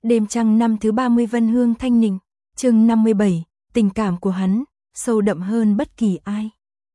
Đêm trăng năm thứ 30 Vân Hương Thanh Ninh, chương 57, tình cảm của hắn, sâu đậm hơn bất kỳ ai.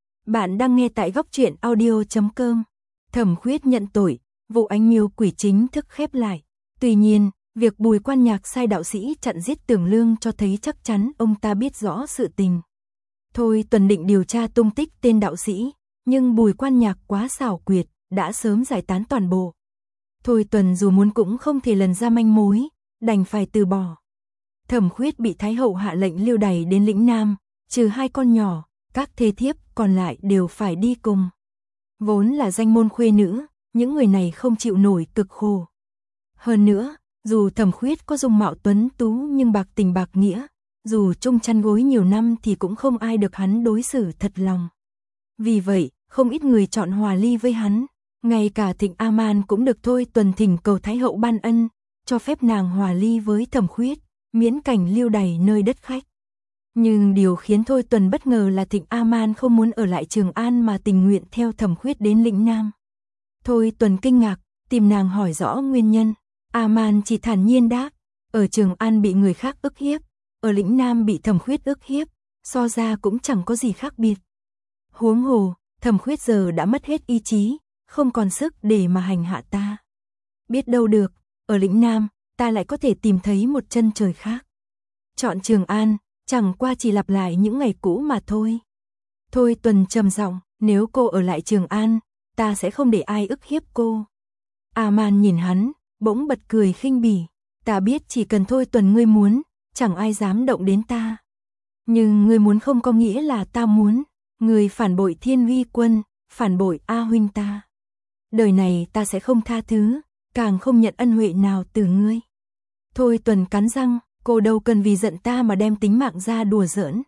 Bạn đang nghe tại góc truyện audio.com. Thẩm Khuyết nhận tội, vụ Ánh Miêu Quỷ chính thức khép lại. Tuy nhiên, việc Bùi Quan Nhạc sai đạo sĩ chặn giết Tưởng Lương cho thấy chắc chắn ông ta biết rõ sự tình. Thôi Tuần định điều tra tung tích tên đạo sĩ, nhưng Bùi Quan Nhạc quá xảo quyệt, đã sớm giải tán toàn bộ. Thôi Tuần dù muốn cũng không thể lần ra manh mối, đành phải từ bỏ. Thẩm Khuyết bị Thái hậu hạ lệnh lưu đày đến lĩnh Nam, trừ 2 con nhỏ, các thê thiếp còn lại đều phải đi cùng. Vốn là danh môn khuê nữ, những người này không chịu nổi cực khổ. Hơn nữa, dù Thẩm Khuyết có dung mạo tuấn tú nhưng bạc tình bạc nghĩa, dù chung chăn gối nhiều năm thì cũng không ai được hắn đối xử thật lòng. Vì vậy, không ít người chọn hòa ly với hắn, ngay cả Thịnh A-man cũng được Thôi Tuần thỉnh cầu Thái hậu ban ân, cho phép nàng hòa ly với Thẩm Khuyết, miễn cảnh lưu đày nơi đất khách. Nhưng điều khiến Thôi Tuần bất ngờ là Thịnh A-man không muốn ở lại Trường An mà tình nguyện theo Thẩm Khuyết đến lĩnh Nam. Thôi Tuần kinh ngạc, tìm nàng hỏi rõ nguyên nhân. A-man chỉ thản nhiên đáp, ở Trường An bị người khác ức hiếp, ở lĩnh Nam bị Thẩm Khuyết ức hiếp, so ra cũng chẳng có gì khác biệt. Huống hồ, Thẩm Khuyết giờ đã mất hết ý chí, không còn sức để mà hành hạ ta. Biết đâu được, ở lĩnh Nam, ta lại có thể tìm thấy một chân trời khác. Chọn Trường An, chẳng qua chỉ lặp lại những ngày cũ mà thôi. Thôi Tuần trầm giọng, nếu cô ở lại Trường An, ta sẽ không để ai ức hiếp cô. A-man nhìn hắn, bỗng bật cười khinh bỉ, ta biết chỉ cần Thôi Tuần ngươi muốn, chẳng ai dám động đến ta. Nhưng ngươi muốn không có nghĩa là ta muốn, ngươi phản bội Thiên Uy Quân, phản bội A huynh ta. Đời này ta sẽ không tha thứ, càng không nhận ân huệ nào từ ngươi. Thôi Tuần cắn răng, cô đâu cần vì giận ta mà đem tính mạng ra đùa giỡn.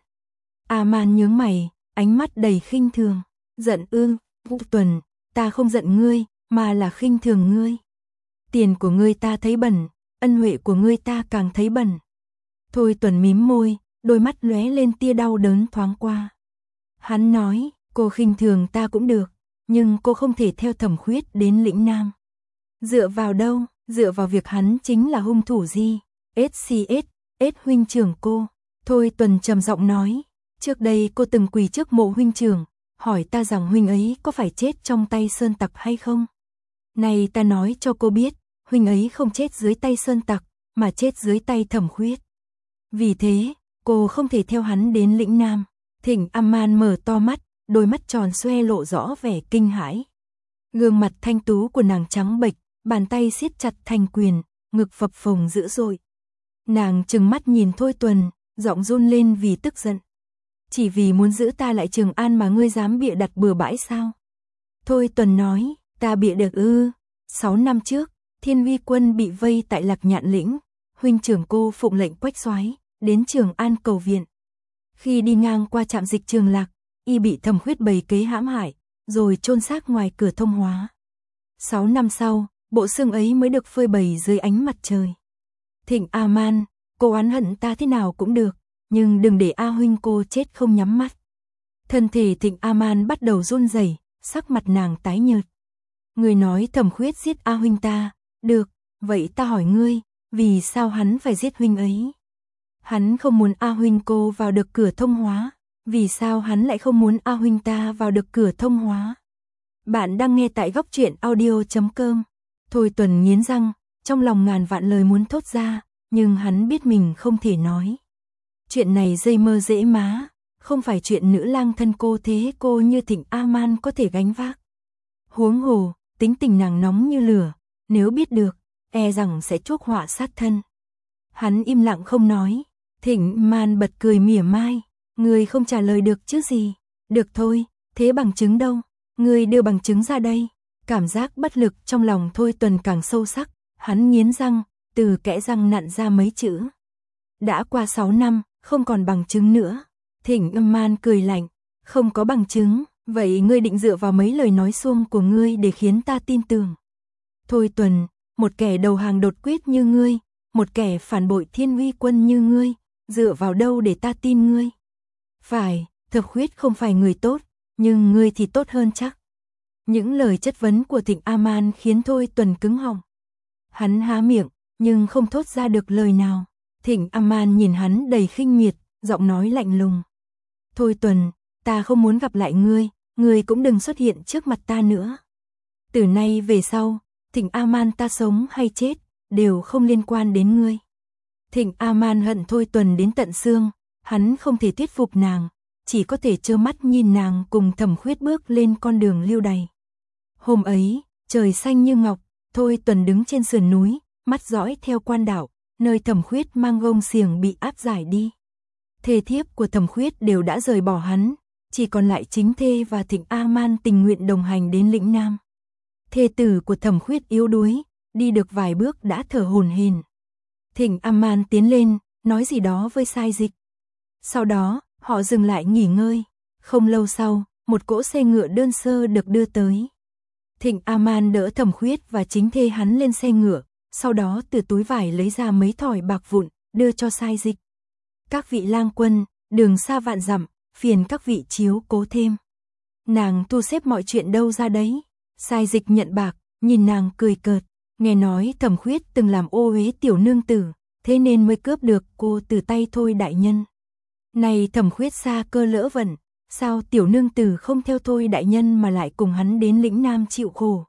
A-man nhướng mày, ánh mắt đầy khinh thường, giận ư? Tuần, ta không giận ngươi, mà là khinh thường ngươi. Tiền của ngươi ta thấy bẩn, ân huệ của ngươi ta càng thấy bẩn. Thôi Tuần mím môi, đôi mắt lóe lên tia đau đớn thoáng qua. Hắn nói, cô khinh thường ta cũng được, nhưng cô không thể theo Thẩm Khuyết đến lĩnh Nam. Dựa vào đâu? Dựa vào việc hắn chính là hung thủ gì? SCS huynh trưởng cô. Thôi Tuần trầm giọng nói, trước đây cô từng quỳ trước mộ huynh trưởng, hỏi ta rằng huynh ấy có phải chết trong tay sơn tặc hay không? Này ta nói cho cô biết, huynh ấy không chết dưới tay sơn tặc, mà chết dưới tay Thẩm Khuyết. Vì thế, cô không thể theo hắn đến lĩnh Nam. Thịnh A-man mở to mắt, đôi mắt tròn xoe lộ rõ vẻ kinh hãi. Gương mặt thanh tú của nàng trắng bệch, bàn tay siết chặt thành quyền, ngực phập phồng dữ dội. Nàng trừng mắt nhìn Thôi Tuần, giọng run lên vì tức giận. Chỉ vì muốn giữ ta lại Trường An mà ngươi dám bịa đặt bừa bãi sao? Thôi Tuần nói, ta bịa được ư? 6 năm trước, Thiên Uy Quân bị vây tại Lạc Nhạn lĩnh, huynh trưởng cô phụng lệnh Quách Soái đến Trường An cầu viện. Khi đi ngang qua trạm dịch Trường Lạc, y bị Thẩm Khuyết bày kế hãm hại, rồi chôn xác ngoài cửa Thông Hóa. 6 năm sau, bộ xương ấy mới được phơi bày dưới ánh mặt trời. Thịnh A-man, cô oán hận ta thế nào cũng được, nhưng đừng để A huynh cô chết không nhắm mắt. Thân thể Thịnh A-man bắt đầu run rẩy, sắc mặt nàng tái nhợt. Ngươi nói Thẩm Khuyết giết A huynh ta, được, vậy ta hỏi ngươi, vì sao hắn phải giết huynh ấy? Hắn không muốn A huynh cô vào được cửa Thông Hóa, vì sao hắn lại không muốn A huynh ta vào được cửa Thông Hóa? Bạn đang nghe tại góc truyện audio.com. Thôi Tuần nghiến răng, trong lòng ngàn vạn lời muốn thốt ra, nhưng hắn biết mình không thể nói. Chuyện này dây mơ dễ má, không phải chuyện nữ lang thân cô thế cô như Thịnh A-man có thể gánh vác. Huống hồ, tính tình nàng nóng như lửa, nếu biết được, e rằng sẽ chuốc họa sát thân. Hắn im lặng không nói. Thịnh Man bật cười mỉa mai, ngươi không trả lời được chứ gì? Được thôi, thế bằng chứng đâu? Ngươi đưa bằng chứng ra đây. Cảm giác bất lực trong lòng Thôi Tuần càng sâu sắc, hắn nghiến răng, từ kẽ răng nặn ra mấy chữ. Đã qua 6 năm, không còn bằng chứng nữa. Thịnh Man cười lạnh, không có bằng chứng, vậy ngươi định dựa vào mấy lời nói suông của ngươi để khiến ta tin tưởng? Thôi Tuần, một kẻ đầu hàng đột quyết như ngươi, một kẻ phản bội Thiên Uy Quân như ngươi, dựa vào đâu để ta tin ngươi? Phải, Thẩm Khuyết không phải người tốt, nhưng ngươi thì tốt hơn chắc. Những lời chất vấn của Thịnh A-man khiến Thôi Tuần cứng họng. Hắn há miệng, nhưng không thốt ra được lời nào. Thịnh Aman nhìn hắn đầy khinh miệt, giọng nói lạnh lùng. Thôi Tuần, ta không muốn gặp lại ngươi cũng đừng xuất hiện trước mặt ta nữa. Từ nay về sau, Thịnh Aman ta sống hay chết, đều không liên quan đến ngươi. Thịnh Aman hận Thôi Tuần đến tận xương, hắn không thể thuyết phục nàng, chỉ có thể trơ mắt nhìn nàng cùng Thẩm Khuyết bước lên con đường lưu đày. Hôm ấy, trời xanh như ngọc, Thôi Tuần đứng trên sườn núi, mắt dõi theo quan đạo, nơi Thẩm Khuyết mang gông xiềng bị áp giải đi. Thê thiếp của Thẩm Khuyết đều đã rời bỏ hắn, chỉ còn lại chính thê và Thịnh Aman tình nguyện đồng hành đến lĩnh Nam. Thê tử của Thẩm Khuyết yếu đuối, đi được vài bước đã thở hổn hển. Thịnh Aman tiến lên, nói gì đó với Sai Dịch. Sau đó, họ dừng lại nghỉ ngơi. Không lâu sau, một cỗ xe ngựa đơn sơ được đưa tới. Thịnh Aman đỡ Thẩm Khuyết và chính thê hắn lên xe ngựa, sau đó từ túi vải lấy ra mấy thỏi bạc vụn, đưa cho Sai Dịch. Các vị lang quân, đường xa vạn dặm, phiền các vị chiếu cố thêm. Nàng thu xếp mọi chuyện đâu ra đấy. Sai Dịch nhận bạc, nhìn nàng cười cợt. Nghe nói Thẩm Khuyết từng làm ô uế tiểu nương tử, thế nên mới cướp được cô từ tay Thôi đại nhân. Này Thẩm Khuyết xa cơ lỡ vận, sao tiểu nương tử không theo Thôi đại nhân mà lại cùng hắn đến lĩnh Nam chịu khổ?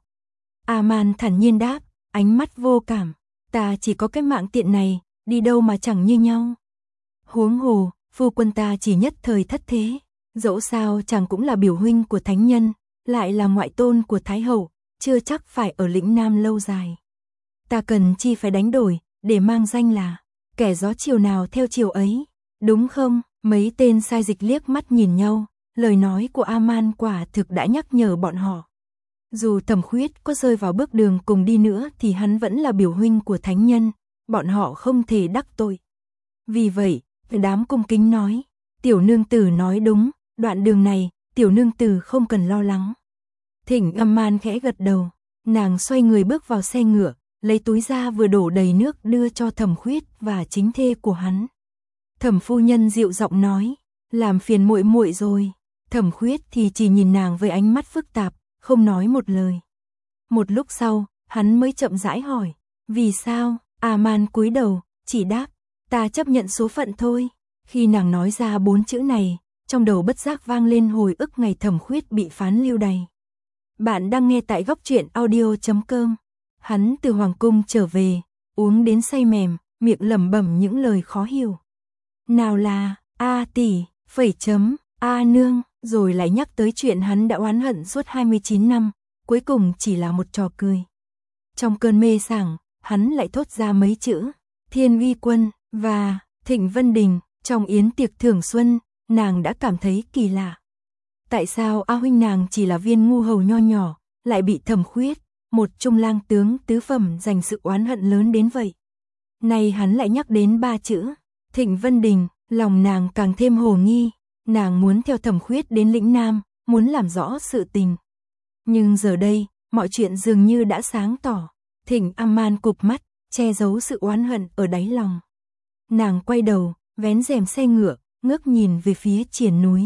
Aman thản nhiên đáp, ánh mắt vô cảm, ta chỉ có cái mạng tiện này, đi đâu mà chẳng như nhau. Huống hồ, phu quân ta chỉ nhất thời thất thế, dẫu sao chàng cũng là biểu huynh của thánh nhân, lại là ngoại tôn của Thái hậu, chưa chắc phải ở lĩnh Nam lâu dài. Ta cần chi phải đánh đổi, để mang danh là kẻ gió chiều nào theo chiều ấy, đúng không? Mấy tên Sai Dịch liếc mắt nhìn nhau, lời nói của Aman quả thực đã nhắc nhở bọn họ. Dù Thẩm Khuyết có rơi vào bước đường cùng đi nữa thì hắn vẫn là biểu huynh của thánh nhân, bọn họ không thể đắc tội. Vì vậy, đám cung kính nói, tiểu nương tử nói đúng, đoạn đường này, tiểu nương tử không cần lo lắng. Thịnh Aman khẽ gật đầu, nàng xoay người bước vào xe ngựa, lấy túi ra vừa đổ đầy nước đưa cho Thẩm Khuyết và chính thê của hắn. Thẩm phu nhân dịu giọng nói, làm phiền muội muội rồi. Thẩm Khuyết thì chỉ nhìn nàng với ánh mắt phức tạp, không nói một lời. Một lúc sau, hắn mới chậm rãi hỏi, vì sao? Aman cúi đầu, chỉ đáp, ta chấp nhận số phận thôi. Khi nàng nói ra 4 chữ này, trong đầu bất giác vang lên hồi ức ngày Thẩm Khuyết bị phán lưu đày. Bạn đang nghe tại góc truyện audio.com. Hắn từ hoàng cung trở về, uống đến say mềm, miệng lẩm bẩm những lời khó hiểu. Nào là, a tỷ, phẩy chấm, a nương, rồi lại nhắc tới chuyện hắn đã oán hận suốt 29 năm, cuối cùng chỉ là một trò cười. Trong cơn mê sảng, hắn lại thốt ra mấy chữ, Thiên Uy Quân, và Thịnh Vân Đình. Trong yến tiệc thưởng xuân, nàng đã cảm thấy kỳ lạ. Tại sao A huynh nàng chỉ là viên ngu hầu nho nhỏ, lại bị Thẩm Khuyết, một trung lang tướng tứ phẩm dành sự oán hận lớn đến vậy? Nay hắn lại nhắc đến 3 chữ, Thịnh Vân Đình, lòng nàng càng thêm hồ nghi, nàng muốn theo Thẩm Khuyết đến lĩnh Nam, muốn làm rõ sự tình. Nhưng giờ đây, mọi chuyện dường như đã sáng tỏ. Thịnh Aman cụp mắt, che giấu sự oán hận ở đáy lòng. Nàng quay đầu, vén rèm xe ngựa, ngước nhìn về phía triền núi.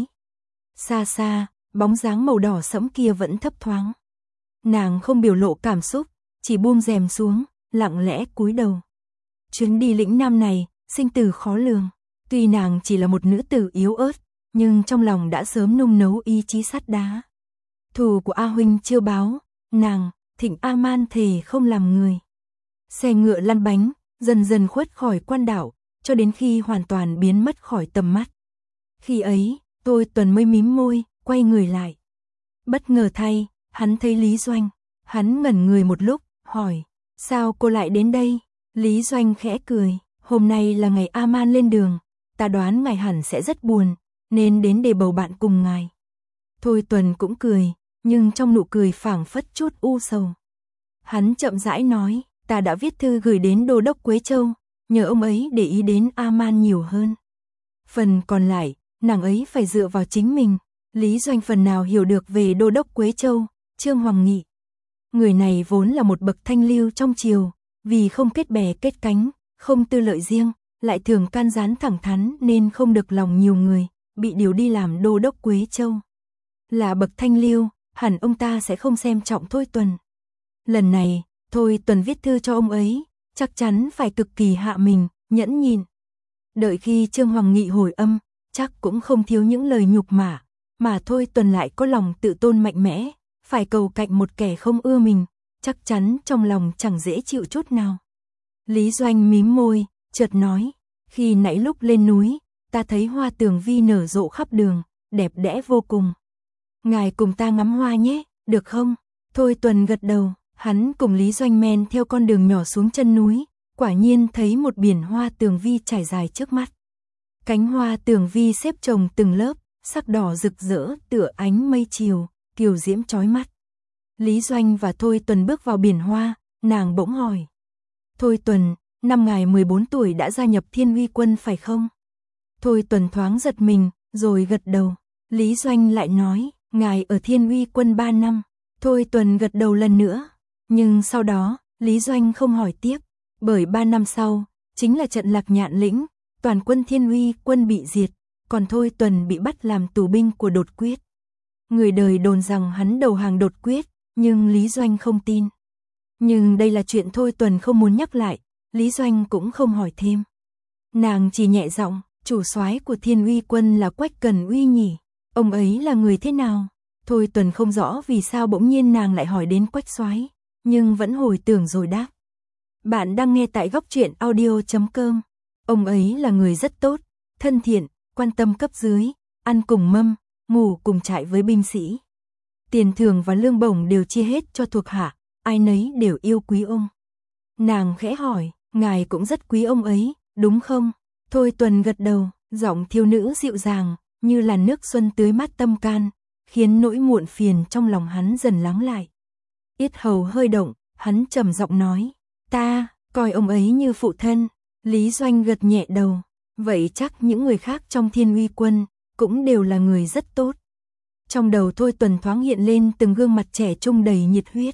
Xa xa, bóng dáng màu đỏ sẫm kia vẫn thấp thoáng. Nàng không biểu lộ cảm xúc, chỉ buông rèm xuống, lặng lẽ cúi đầu. Chuyến đi lĩnh Nam này, sinh tử khó lường. Tuy nàng chỉ là một nữ tử yếu ớt, nhưng trong lòng đã sớm nung nấu ý chí sắt đá. Thù của A huynh chưa báo, nàng, Thịnh Aman thề không làm người. Xe ngựa lăn bánh, dần dần khuất khỏi quan đảo, cho đến khi hoàn toàn biến mất khỏi tầm mắt. Khi ấy, Thôi Tuần mới mím môi, quay người lại. Bất ngờ thay, hắn thấy Lý Doanh. Hắn ngẩn người một lúc, hỏi, sao cô lại đến đây? Lý Doanh khẽ cười, hôm nay là ngày Aman lên đường, ta đoán ngài hẳn sẽ rất buồn, nên đến để bầu bạn cùng ngài. Thôi Tuần cũng cười, nhưng trong nụ cười phảng phất chút u sầu. Hắn chậm rãi nói, ta đã viết thư gửi đến Đô đốc Quế Châu, nhờ ông ấy để ý đến Aman nhiều hơn. Phần còn lại, nàng ấy phải dựa vào chính mình. Lý Doanh phần nào hiểu được về Đô đốc Quế Châu, Trương Hoàng Nghị. Người này vốn là một bậc thanh lưu trong triều, vì không kết bè kết cánh, không tư lợi riêng, lại thường can gián thẳng thắn nên không được lòng nhiều người, bị điều đi làm Đô đốc Quế Châu. Là bậc thanh lưu, hẳn ông ta sẽ không xem trọng Thôi Tuần. Lần này, Thôi Tuần viết thư cho ông ấy, chắc chắn phải cực kỳ hạ mình, nhẫn nhịn. Đợi khi Trương Hoàng Nghị hồi âm, chắc cũng không thiếu những lời nhục mạ, mà Thôi Tuần lại có lòng tự tôn mạnh mẽ, phải cầu cạnh một kẻ không ưa mình, chắc chắn trong lòng chẳng dễ chịu chút nào. Lý Doanh mím môi, chợt nói, khi nãy lúc lên núi, ta thấy hoa tường vi nở rộ khắp đường, đẹp đẽ vô cùng. Ngài cùng ta ngắm hoa nhé, được không? Thôi Tuần gật đầu, hắn cùng Lý Doanh men theo con đường nhỏ xuống chân núi, quả nhiên thấy một biển hoa tường vi trải dài trước mắt. Cánh hoa tường vi xếp chồng từng lớp, sắc đỏ rực rỡ tựa ánh mây chiều, kiều diễm chói mắt. Lý Doanh và Thôi Tuần bước vào biển hoa, nàng bỗng hỏi. Thôi Tuần, năm ngài 14 tuổi đã gia nhập Thiên Uy Quân phải không? Thôi Tuần thoáng giật mình, rồi gật đầu. Lý Doanh lại nói, ngài ở Thiên Uy Quân 3 năm. Thôi Tuần gật đầu lần nữa. Nhưng sau đó, Lý Doanh không hỏi tiếp, bởi 3 năm sau, chính là trận Lạc Nhạn Lĩnh, toàn quân Thiên Uy Quân bị diệt, còn Thôi Tuần bị bắt làm tù binh của Đột Quyết. Người đời đồn rằng hắn đầu hàng Đột Quyết, nhưng Lý Doanh không tin. Nhưng đây là chuyện Thôi Tuần không muốn nhắc lại, Lý Doanh cũng không hỏi thêm. Nàng chỉ nhẹ giọng, chủ soái của Thiên Uy Quân là Quách Cần Uy nhỉ? Ông ấy là người thế nào? Thôi Tuần không rõ vì sao bỗng nhiên nàng lại hỏi đến Quách soái, nhưng vẫn hồi tưởng rồi đáp. Bạn đang nghe tại góc truyện audio.com. Ông ấy là người rất tốt, thân thiện, quan tâm cấp dưới, ăn cùng mâm, ngủ cùng trại với binh sĩ. Tiền thưởng và lương bổng đều chia hết cho thuộc hạ, ai nấy đều yêu quý ông. Nàng khẽ hỏi, ngài cũng rất quý ông ấy, đúng không? Thôi Tuần gật đầu, giọng thiếu nữ dịu dàng, như là nước xuân tưới mát tâm can, khiến nỗi muộn phiền trong lòng hắn dần lắng lại. Yết hầu hơi động, hắn trầm giọng nói, ta coi ông ấy như phụ thân. Lý Doanh gật nhẹ đầu, vậy chắc những người khác trong Thiên Uy Quân cũng đều là người rất tốt. Trong đầu Thôi Tuần thoáng hiện lên từng gương mặt trẻ trung đầy nhiệt huyết.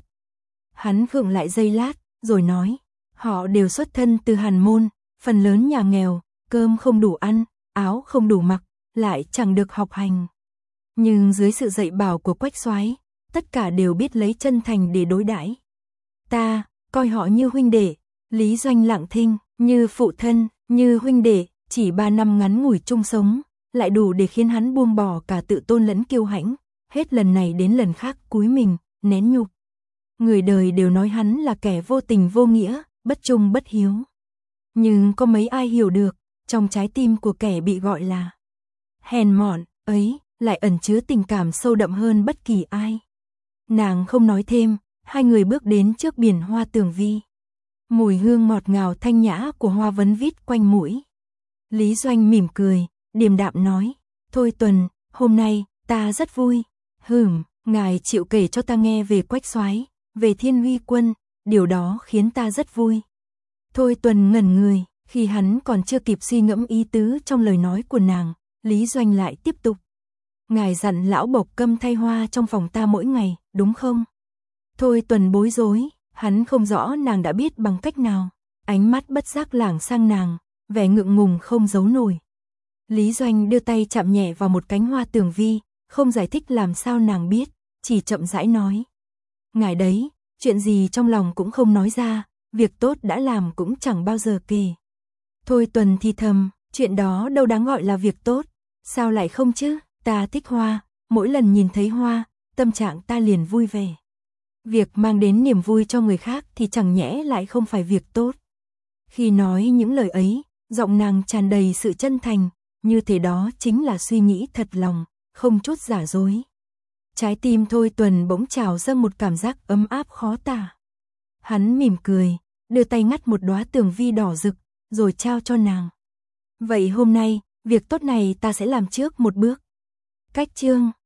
Hắn khựng lại giây lát, rồi nói, họ đều xuất thân từ Hàn môn, phần lớn nhà nghèo, cơm không đủ ăn, áo không đủ mặc, lại chẳng được học hành. Nhưng dưới sự dạy bảo của Quách soái, tất cả đều biết lấy chân thành để đối đãi. Ta coi họ như huynh đệ. Lý Doanh lặng thinh, như phụ thân, như huynh đệ, chỉ 3 năm ngắn ngủi chung sống, lại đủ để khiến hắn buông bỏ cả tự tôn lẫn kiêu hãnh, hết lần này đến lần khác cúi mình, nén nhục. Người đời đều nói hắn là kẻ vô tình vô nghĩa, bất trung bất hiếu. Nhưng có mấy ai hiểu được, trong trái tim của kẻ bị gọi là hèn mọn ấy, lại ẩn chứa tình cảm sâu đậm hơn bất kỳ ai. Nàng không nói thêm, hai người bước đến trước biển hoa tường vi. Mùi hương ngọt ngào thanh nhã của hoa vấn vít quanh mũi. Lý Doanh mỉm cười, điềm đạm nói, Thôi Tuần, hôm nay, ta rất vui. Ngài chịu kể cho ta nghe về Quách soái, về Thiên Uy Quân, điều đó khiến ta rất vui. Thôi Tuần ngẩn người, khi hắn còn chưa kịp suy ngẫm ý tứ trong lời nói của nàng, Lý Doanh lại tiếp tục. Ngài dặn lão Bộc Câm thay hoa trong phòng ta mỗi ngày, đúng không? Thôi Tuần bối rối, hắn không rõ nàng đã biết bằng cách nào, ánh mắt bất giác lảng sang nàng, vẻ ngượng ngùng không giấu nổi. Lý Doanh đưa tay chạm nhẹ vào một cánh hoa tường vi, không giải thích làm sao nàng biết, chỉ chậm rãi nói. Ngài đấy, chuyện gì trong lòng cũng không nói ra, việc tốt đã làm cũng chẳng bao giờ kể. Thôi Tuần thì thầm, chuyện đó đâu đáng gọi là việc tốt, sao lại không chứ, ta thích hoa, mỗi lần nhìn thấy hoa, tâm trạng ta liền vui vẻ. Việc mang đến niềm vui cho người khác thì chẳng nhẽ lại không phải việc tốt. Khi nói những lời ấy, giọng nàng tràn đầy sự chân thành, như thế đó chính là suy nghĩ thật lòng, không chút giả dối. Trái tim Thôi Tuần bỗng trào dâng một cảm giác ấm áp khó tả. Hắn mỉm cười, đưa tay ngắt một đóa tường vi đỏ rực, rồi trao cho nàng. Vậy hôm nay, việc tốt này ta sẽ làm trước một bước. Cách chương